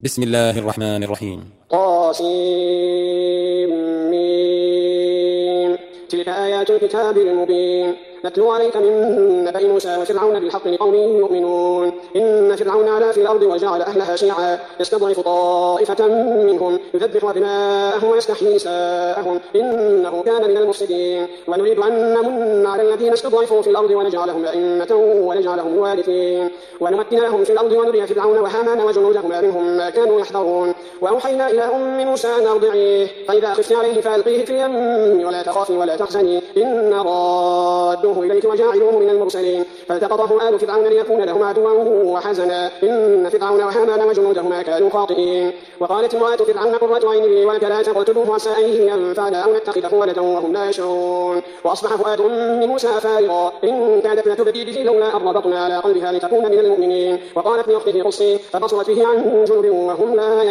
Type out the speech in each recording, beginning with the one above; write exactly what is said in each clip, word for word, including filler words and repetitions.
بسم الله الرحمن الرحيم. طاسيم. تلك آيات الكتاب المبين نتلو عليك من نبأ موسى وفرعون بالحق لقوم يؤمنون. إن فرعون علا في الأرض وجعل أهلها شيعا يستضعف طائفة منهم يذبح أبناءهم ويستحيي نساءهم إنه كان من المفسدين. ونريد أن نمن على الذين استضعفوا في الأرض ونجعلهم أئمة ونجعلهم الوارثين ونمكن لهم في الأرض ونري فرعون وهامان وجنودهما منهم ما كانوا يحذرون. وأوحينا إلى أم موسى أن أرضعيه فإذا خفت عليه فألقيه في اليم ولا تخافي ولا تحزني إن رادوه إليك وجاعلوه من المرسلين. فالتقطه آل فرعون ليكون لهم عدوا وحزنا إن فرعون وهامان وجنودهما كانوا خاطئين. وقالت امرأة فرعون قرة عين لي ولك لا تقتلوه عسى أن ينفعنا أو نتخذه ولدا وهم لا يشعرون. وأصبح فؤاد أم موسى فارغا إن كادت لتبدي به لولا أن ربطنا على قلبها لتكون من المؤمنين. وقالت لأخته قصي فبصرت به عن جنب وهم لا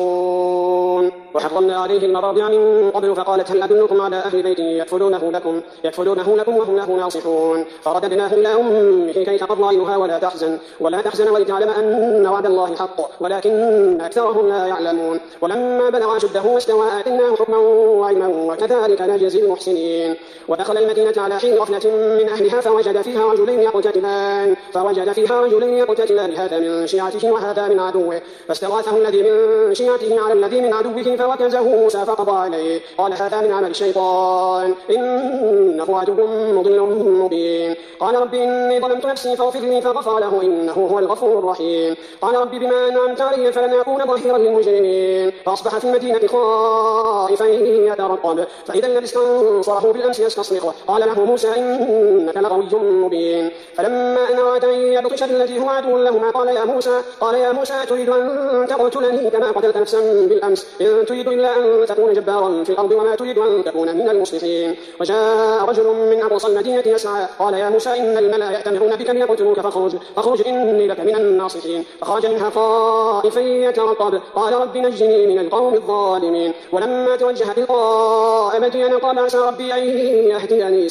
يشعرون. وحرمنا عليه المراضع من قبل فقالت هل أدلكم على أهل بيت يكفلونه لكم يكفلونه لكم وهم له ناصحون. فرددناه إلى أمه كي تقر عينها ولا تحزن ولا تحزن ولتعلم أن وعد الله حق ولكن أكثرهم لا يعلمون. ولما بلغ أشده واستوى آتيناه حكما وعلما وكذلك نجزي المحسنين. ودخل المدينة على حين غفلة من أهلها فوجد فيها رجلين يقتتلان فوجد فيها رجلين يقتتلان هذا من شيعته وهذا من عدوه فاستغاثه الذي من شيعته على الذي من عدوه فوكزه موسى فقضى عليه قال هذا من عمل الشيطان إنه عدو مضل مبين. قال رب إني ظلمت نفسي فاغفر لي فغفر له إنه هو الغفور الرحيم. قال رب بما أنعمت علي فلن أكون ظهيرا للمجرمين. فأصبح في المدينة خائفا يترقب فإذا الذي استنصره بالأمس يستصرخه قال له موسى إنك لغوي مبين. فلما أن أراد أن يبطش الذي هو عدو لهما قال يا موسى قال يا موسى تريد أن تقتلني كما قتلت نفسا بالأمس إن تريد إلا أن تكون جبارا في الأرض وما تريد أن تكون من المصلحين. وجاء رجل من أقصى المدينة يسعى قال يا موسى إن الملأ يأتمرون بك ليقتلوك فاخرج فاخرج إني لك من الناصحين. فخرج منها خائفا يترقب قال رب نجني من القوم الظالمين. ولما توجه تلقاء مدين قال عسى ربي أن يهديني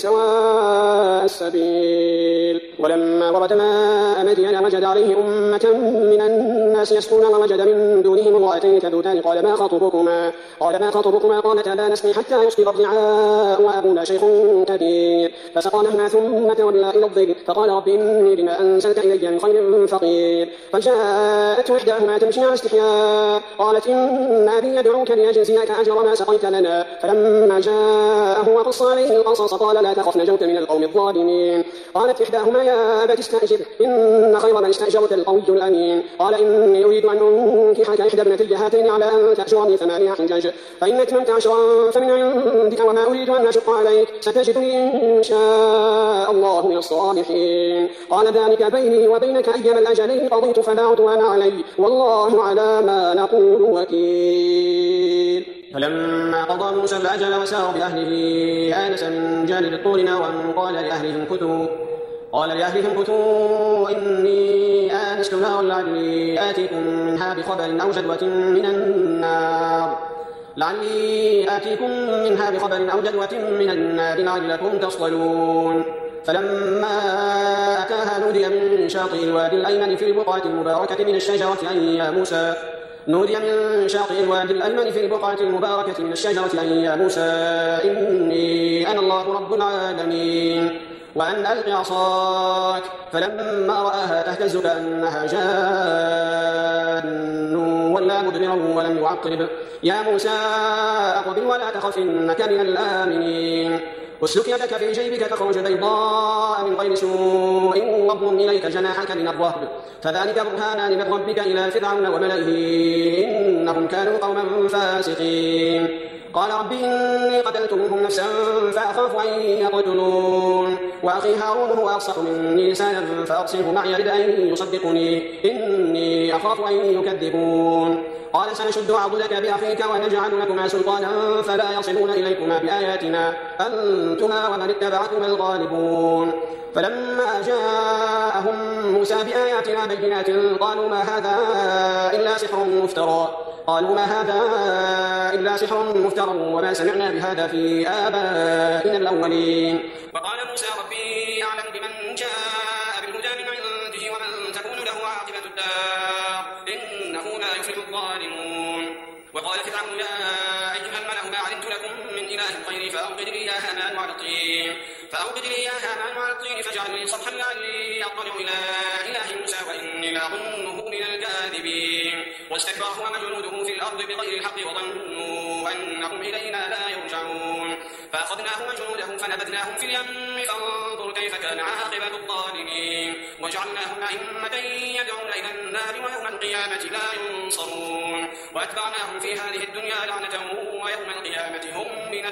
سواء السبيل. ولما ورد ماء مدين وجد عليه أمة من الناس يسقون ووجد من دونهم امرأتين تذودان قال ما خطبكما قال ما خطبكما قالتا لا نسقي حتى يصدر الرعاء وأبونا شيخ كبير. فسقى لهما ثم تولى إلى الظل فقال رب إني لما أنزلت إلي من خير فقير. فجاءته إحداهما تمشي على استحياء قالت إن أبي يدعوك ليجزيك أجر ما سقيت لنا. فلما جاءه وقص عليه القصص قال لا تخف نجوت من القوم الظالمين. قالت إحداهما يا أبت استأجر إن خير من استأجرت القوي الأمين. قال إني أريد أن أنكحك إحدى ابنتي هاتين على أن تأجرني ثمانية حجج فإن أتممت عشرا فمن عندك وما أريد أن أشق عليك ستجدني إن شاء الله من الصالحين. قال ذلك بيني وبينك أيما الأجلين قضيت فلا عدوان علي والله على ما نقول وكيل. فلما قضى موسى الأجل وسار بأهله آنس من جانب الطور نارا قال لأهلهم كثوا قال لأهلهم كثوا إني آنست نارا لعلي آتيكم منها بخبر أو جدوة من النار لعلي آتيكم منها بخبر أو جدوة من النار لعلكم تصطلون. فلما أتاها نودي من شاطئ الوادي الأيمن في البقعة المباركة من الشجرة أن يا موسى نودي من شاطئ الوادي الأيمن في البقعة المباركة من الشجرة أن يا موسى إني أنا الله رب العالمين وأن ألق عصاك. فلما رآها تهتز كأنها جان ولا مدبرا ولم يعقب يا موسى أقبل ولا تخف إنك من الآمنين. واسلك يدك في جيبك تخرج بيضاء من غير سوء واضم إليك جناحك من الرهب فذلك برهانان من ربك إلى فرعون وملئه إنهم كانوا قوما فاسقين. قال رب إني قتلت منهم نفسا فأخاف أن يقتلون وأخي هارون هو أفصح مني لسانا فأرسله معي يرد أن يصدقني إني أخاف أن يكذبون. قال سنشد عضدك بأخيك ونجعل لكما سلطانا فلا يصلون إليكما بآياتنا أنتما ومن اتبعكما الغالبون. فلما جاءهم موسى بآياتنا بينات قالوا ما هذا إلا سحر مفترى قالوا ما هذا إلا سحر مفترى وما سمعنا بهذا في آبائنا الأولين. وقال موسى ربي أعلم بمن جاء بالهدى من عنده ومن تكون له عاقبة الدار إنه لا يفلح الظالمون. قال فرعون يا أيها الملأ ما علمت لكم من إله غيري فأوقد لي يا هامان على الطين فأوقد لي يا هامان على الطين فاجعل لي صرحا لعلي أطلع إلى إله موسى وإني لأظنه من الكاذبين واستكبر هو وجنوده في الأرض بغير الحق وظنوا أنهم إلينا لا يرجعون فأخذناه وجنوده فنبذناهم في اليم فانظر كيف كان عاقبة الظالمين وجعلناهم أئمة يدعون إلى النار ويوم القيامة لا ينصرون وأتبعناهم في هذه الدنيا لعنة ويوم القيامة هم من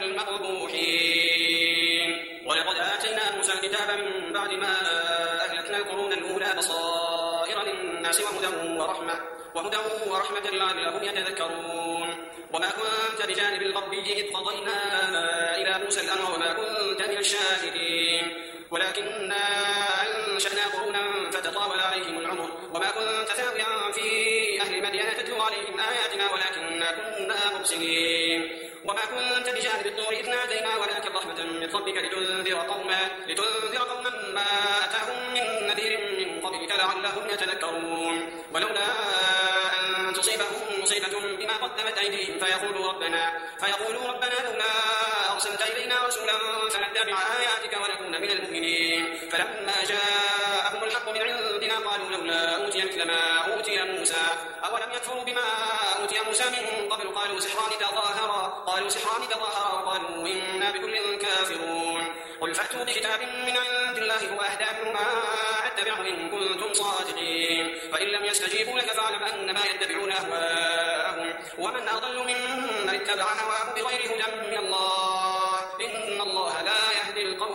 المقبوحين ولقد آتينا موسى الكتاب من بعد ما أهلكنا القرون الأولى بصائر للناس وهدى ورحمة وهدى ورحمة لعلهم يتذكرون وما كنت بجانب الغربي إذ قضينا إلى موسى الأمر وما كنت من الشاهدين ولكننا أنشأنا قرونا فتطاول عليهم العمر وما كنت ثاويا في أهل مدين تتلو عليهم آياتنا ولكننا كنا مرسلين وما كنت بجانب الطور إذ نادينا ولكن رحمة من ربك لتنذر قوما لتنذر قوما ما أتاهم من نذير من قبلك لعلهم يتذكرون ولولا أن تصيبهم مصيبة بما قدمت أيديهم فيقولوا ربنا فيقولوا ربنا لولا أرسلت إلينا رسولا فنتبع آياتك ونكون من المؤمنين فلما جاءهم الحق من عندنا قالوا لولا أوتي مثل ما أوتي موسى أولم يكفروا بما أوتي موسى من قبل قالوا سحران تظاهرا قالوا سحران تظاهرا وقالوا إنا بكل كافرون قل فأتوا بكتاب من عند الله هو أهدى منهما أتبعه إن كنتم صادقين فإن لم يستجيبوا لك فاعلم أنما يتبعون أهواءهم ومن أضل ممن اتبع هواه بغير هدى من الله إن الله لا يهدي القوم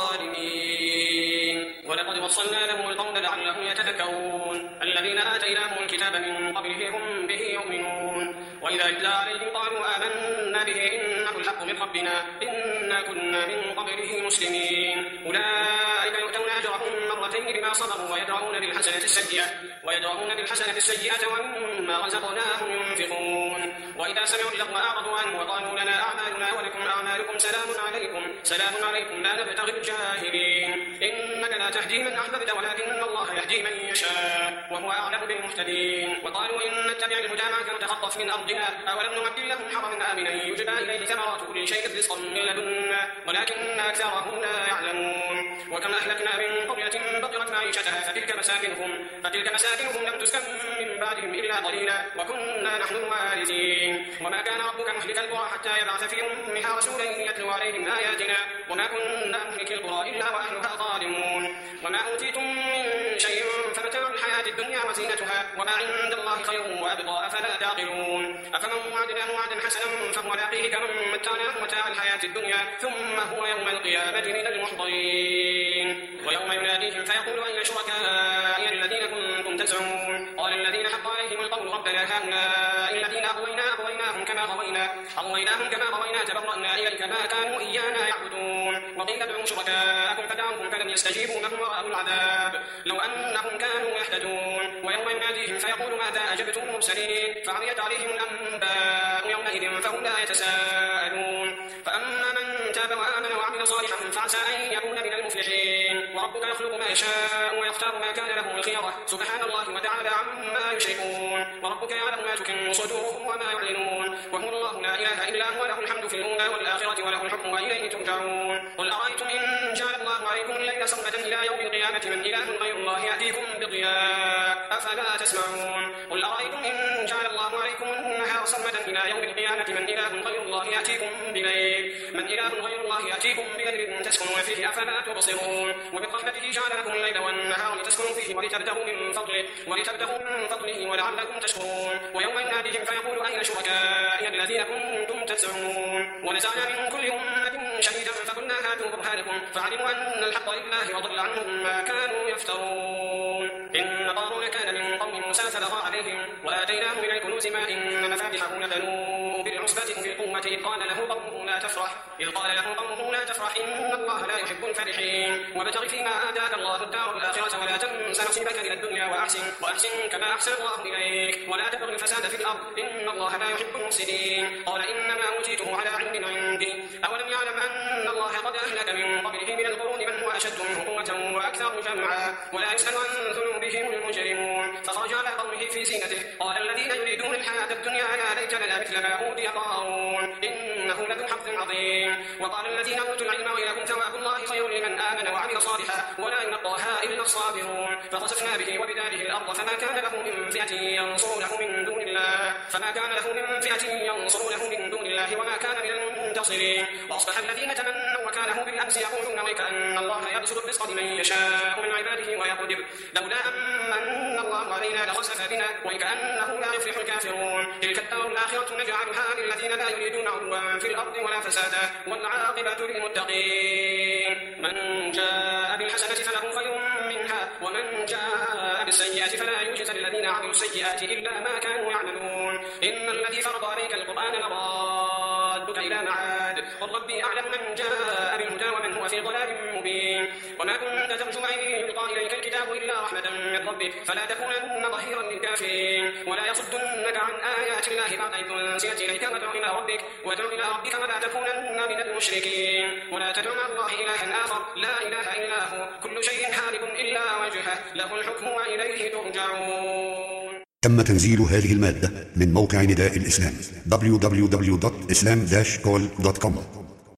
الظالمين ولقد وصلنا لهم القول لعلهم يتذكرون الذين آتيناهم الكتاب من قبله هم به يؤمنون وإذا يتلى عليهم قالوا آمنا به إنه الحق من ربنا إنا كنا من قبله مسلمين أولئك يؤتون أجرهم مرتين بما صبروا ويدرؤون بالحسنة السيئة ويدرؤون بالحسنة السيئة ومما رزقناهم ينفقون وإذا سمعوا اللغو أعرضوا عنه وقالوا لنا أعمالنا ولكم أعمالكم سلام عليكم سلام عليكم لا نبتغي الجاهلين إنك لا تهدي من أحببت ولكن الله يهدي من يشاء وهو أعلم بالمهتدين وقالوا إن نتبع الهدى معك نتخطف من أرضنا أولم نمكن لهم حرما آمنا يجبى إليه ثمرات كل شيء رزقا من لدنا ولكن أكثرهم لا يعلمون وكم أهلكنا من قرية بطرت معيشتها فتلك مساكنهم فتلك مساكنهم لم تسكن من بعدهم إلا قليلا وكنا نحن الوارثين وما كان ربك مهلك القرى حتى يبعث في أمها رسولا يتلو عليهم آياتنا وما كنا مهلك القرى إلا وأهلها ظالمون وما أوتيتم من شيء فمتاع الحياة الدنيا وزينتها وما عند الله خير وأبقى أفلا تعقلون أفمن وعدناه وعدا حسنا فهو لاقيه كمن متعناه متاع الحياة الدنيا ثم هو يوم القيامة من المحضرين ويوم يناديهم فيقول أين شركائي الذين كنتم تزعمون قال الذين حق عليهم القول ربنا هؤلاء الذين أغوينا أغويناهم كما غوينا أغويناهم كما غوينا تبرأنا إليك ما كانوا إيانا يعبدون وقيل ادعوا شركاءكم فدعوهم فلم يستجيبوا لهم ورأوا العذاب لو أنهم كانوا يهتدون ويوم يناديهم فيقول ماذا أجبتم المرسلين فعميت عليهم الأنباء يومئذ فهم لا يتساءلون فأما من تاب وآمن وعمل صالحا فعسى أن يكون من المفلحين وربك يخلق ما يشاء ويختار ما كان له الخيرة سبحان الله وتعالى عما يشركون وربك يعلم ما تكن صدورهم وما يعلنون وهو الله لا إله إلا هو له الحمد في الأولى والآخرة وله الحكم وإليه ترجعون قل أرأيتم إن جعل الله عليكم الليل سرمدا إلى يوم القيامة من إله غير الله يأتيكم بضياء أفلا تسمعون قل أرأيتم إن جعل الله عليكم النهار سرمدا إلى يوم القيامة من إله غير الله يأتيكم بليل من إله غير الله يأتيكم بليل تسكنون فيه أفلا تبصرون وبرحمته جعل لكم الليل والنهار لتسكنوا فيه ولتبتغوا من فضله ولتبتغوا من فضله ولعلكم تشكرون ويوم يناديهم فيقول أين شركائي الذين كنتم تزعمون ونزعنا من كل أمة شهيدا فقلنا هاتوا برهانكم فعلموا أن الحق لله وضل عنهم ما كانوا يفترون إن قارون كان من قوم موسى فبغى عليهم وآتيناه من الكنوز ما إن مفاتحه لتنوء بالعصبة أولي القوة إذ قال له قومه لا تفرح إذ قال له قومه لا تفرح إن الله لا يحب الفرحين وابتغ فيما آتاك الله الدار الآخرة ولا تنس نصيبك من الدنيا وأحسن وأحسن كما أحسن الله إليك ولا تبغ الفساد في الأرض إن الله لا يحب المفسدين قال إنما أوتيته على علم عندي أولم يعلم أن الله قد أهلك من قبله من القرون من هو أشد منه قوة وأكثر جمعا ولا يسأل عن ذنوبهم المجرمون فخرج على قومه في زينته قال الذين يريدون الحياة الدنيا يا ليت لنا مثل ما أوتي قارون إنه لذو حظ عظيم. وقال الذين أوتوا العلم ويلكم ثواب الله خير لمن آمن وعمل صالحا ولا يلقاها إلا الصابرون. فخسفنا به وبداره الأرض فما كان له من فئة ينصرونه من دون الله فما كان له من فئة ينصرونه من دون الله وما كان من المنتصرين. وأصبح الذين تمنوا مكانه بالأمس يقولون ويكأن الله يبسط الرزق لمن يشاء من عباده ويقدر لولا أمن الله علينا لخسف بنا ويكأنه لا يفلح الكافرون. تلك الدار الآخرة نجعلها للذين لا يريدون علوا في الأرض ولا فسادا والعاقبة للمتقين. من جاء بالحسنة فله خير منها ومن جاء بالسيئة فلا يجزى الذين عملوا السيئات إلا ما كانوا يعملون. إن الذي فرض عليك القرآن لرادك إلى معاد قل ربي أعلم من جاء بالهدى ومن هو في ضلال مبين. وما كنت ترجو أن يلقى إليك الكتاب إلا رحمة من ربك فلا تكونن ظهيرا للكافرين ولا يصدنك عن آيات الله بعد إذ أنزلت إليك وادع إلى ربك وادع إلى ربك ولا تكونن من المشركين. ولا تدع مع الله إلها آخر لا إله إلا هو كل شيء هالك إلا وجهه له الحكم وإليه ترجعون. تم تنزيل هذه المادة من موقع نداء الإسلام دبليو دبليو دبليو دوت إسلام داش كول دوت كوم.